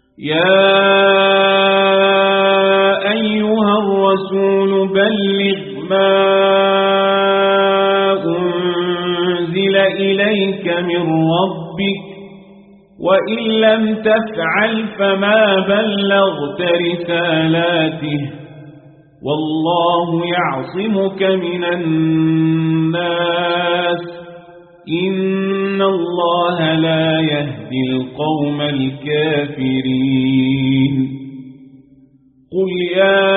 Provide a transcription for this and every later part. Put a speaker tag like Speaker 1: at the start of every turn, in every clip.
Speaker 1: يا أيها الرسول بلغ ما أنزل إليك من ربك وإن لم تفعل فما بلغت رسالاته والله يعصمك من الناس إن الله لا يهدي القوم الكافرين قل يا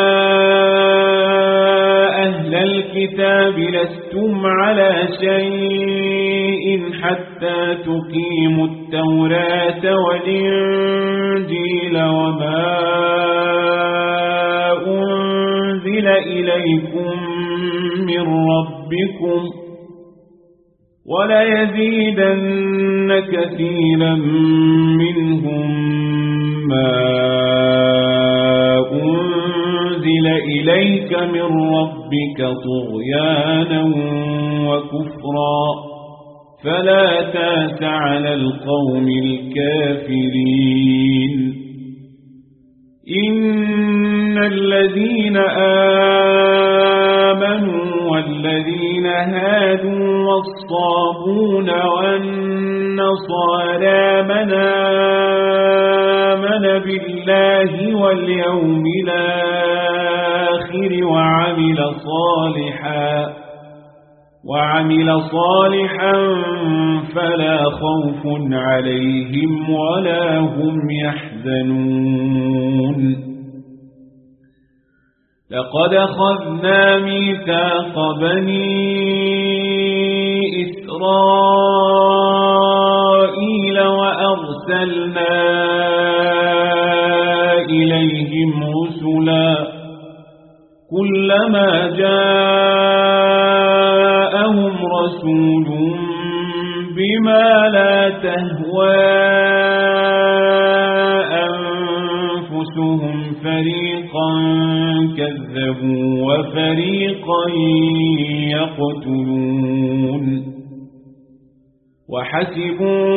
Speaker 1: أهل الكتاب لستم على شيء حتى تقيموا التوراة والإنجيل وما أنزل إليكم من ربكم وليزيدن كثيرا منهم ما أنزل إليك من ربك طغيانا وكفرا فلا تاس على القوم الكافرين إن الذين آمنوا والذين هادوا والصابون والنصارى من آمن بالله واليوم الآخر وعمل صالحا فلا خوف عليهم ولا هم يحزنون لقد أخذنا ميثاق بني إسرائيل وأرسلنا إليهم رسلا كلما جاءهم رسول بما لا تهوى أنفسهم فريقا كذبوا وفريقا يقتلون وحسبوا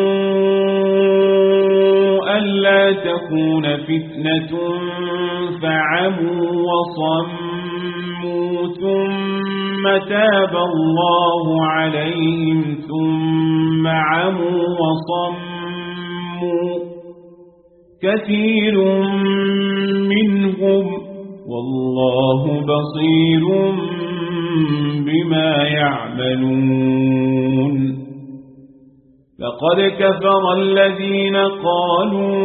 Speaker 1: ألا تكون فتنة فعموا وصموا ثم تاب الله عليهم ثم عموا وصموا كثير منهم والله بصير بما يعملون لقد كفر الذين قالوا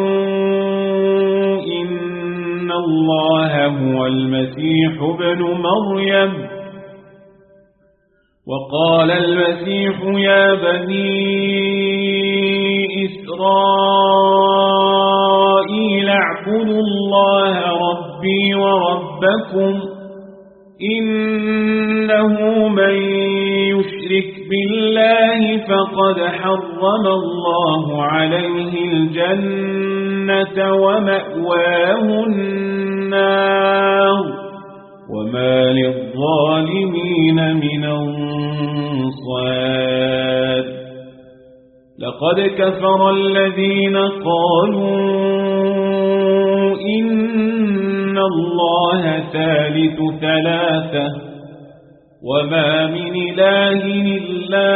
Speaker 1: إن الله هو المسيح ابن مريم وقال المسيح يا بني إسرائيل اعبدوا الله ربي وربكم إنه من يشرك بالله فقد حرم الله عليه الجنة ومأواه النار وما للظالمين من أنصار لقد كفر الذين قالوا إن الله ثالث ثلاثة وما من إله إلا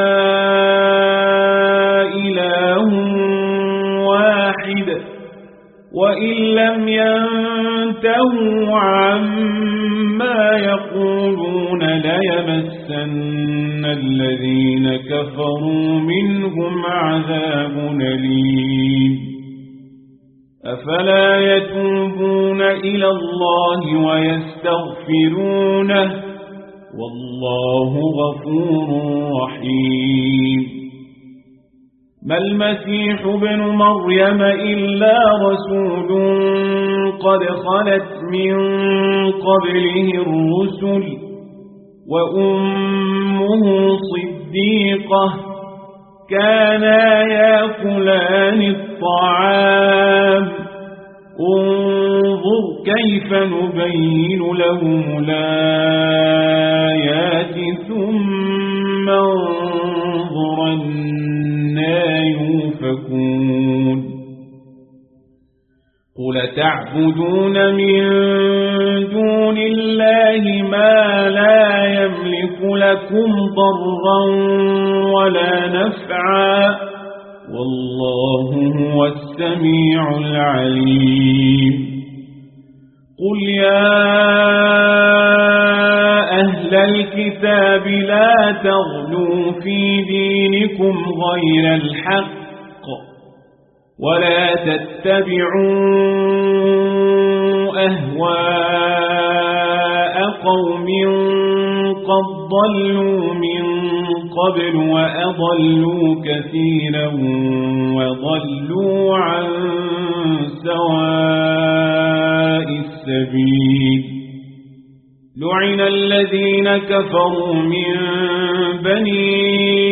Speaker 1: إله واحد وإن لم ينتهوا عما يقولون ليمسن الذين كفروا منهم عذاب أليم أفلا يتوبون إلى الله ويستغفرونه والله غفور رحيم ما المسيح ابن مريم إلا رسول قد خلت من قبله الرسل وأمه صديقة كانا يأكلان الطعام انظر كيف نبين لهم الآيات ثم انظر أنى يؤفكون قل تعبدون من دون الله ما لا يملك لكم ضرا ولا نفعا والله هو السميع العليم قل يا أهل الكتاب لا تغلوا في دينكم غير الحق ولا تتبعوا أهواء قوم قد ضلوا من قبل وأضلوا كثيرا وضلوا عن سواء السبيل لعن الذين كفروا من بني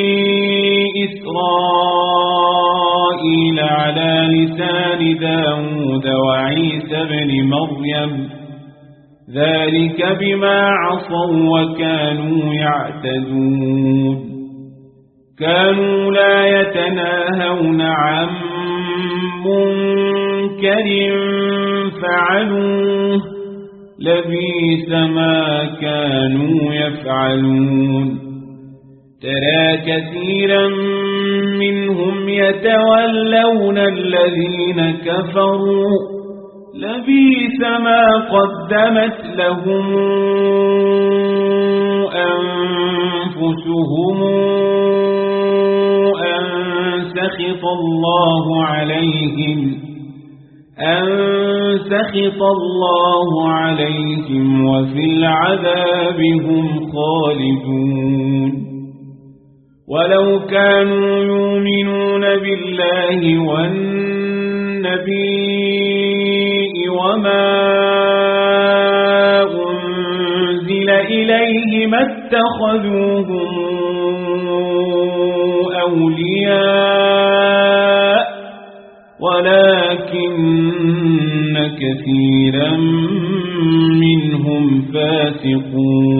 Speaker 1: إسرائيل على لسان داود وعيسى بن مريم ذلك بما عصوا وكانوا يعتدون كانوا لا يتناهون عن منكر فعلوه لبئس ما كانوا يفعلون ترى كثيرا منهم يتولون الذين كفروا لبئس ما قدمت لهم أنفسهم أن سخط الله عليهم وفي العذاب هم خالدون ولو كانوا يؤمنون بالله والنبي وما أنزل إليه ما اتخذوهم أولياء ولكن كثيرا منهم فاسقون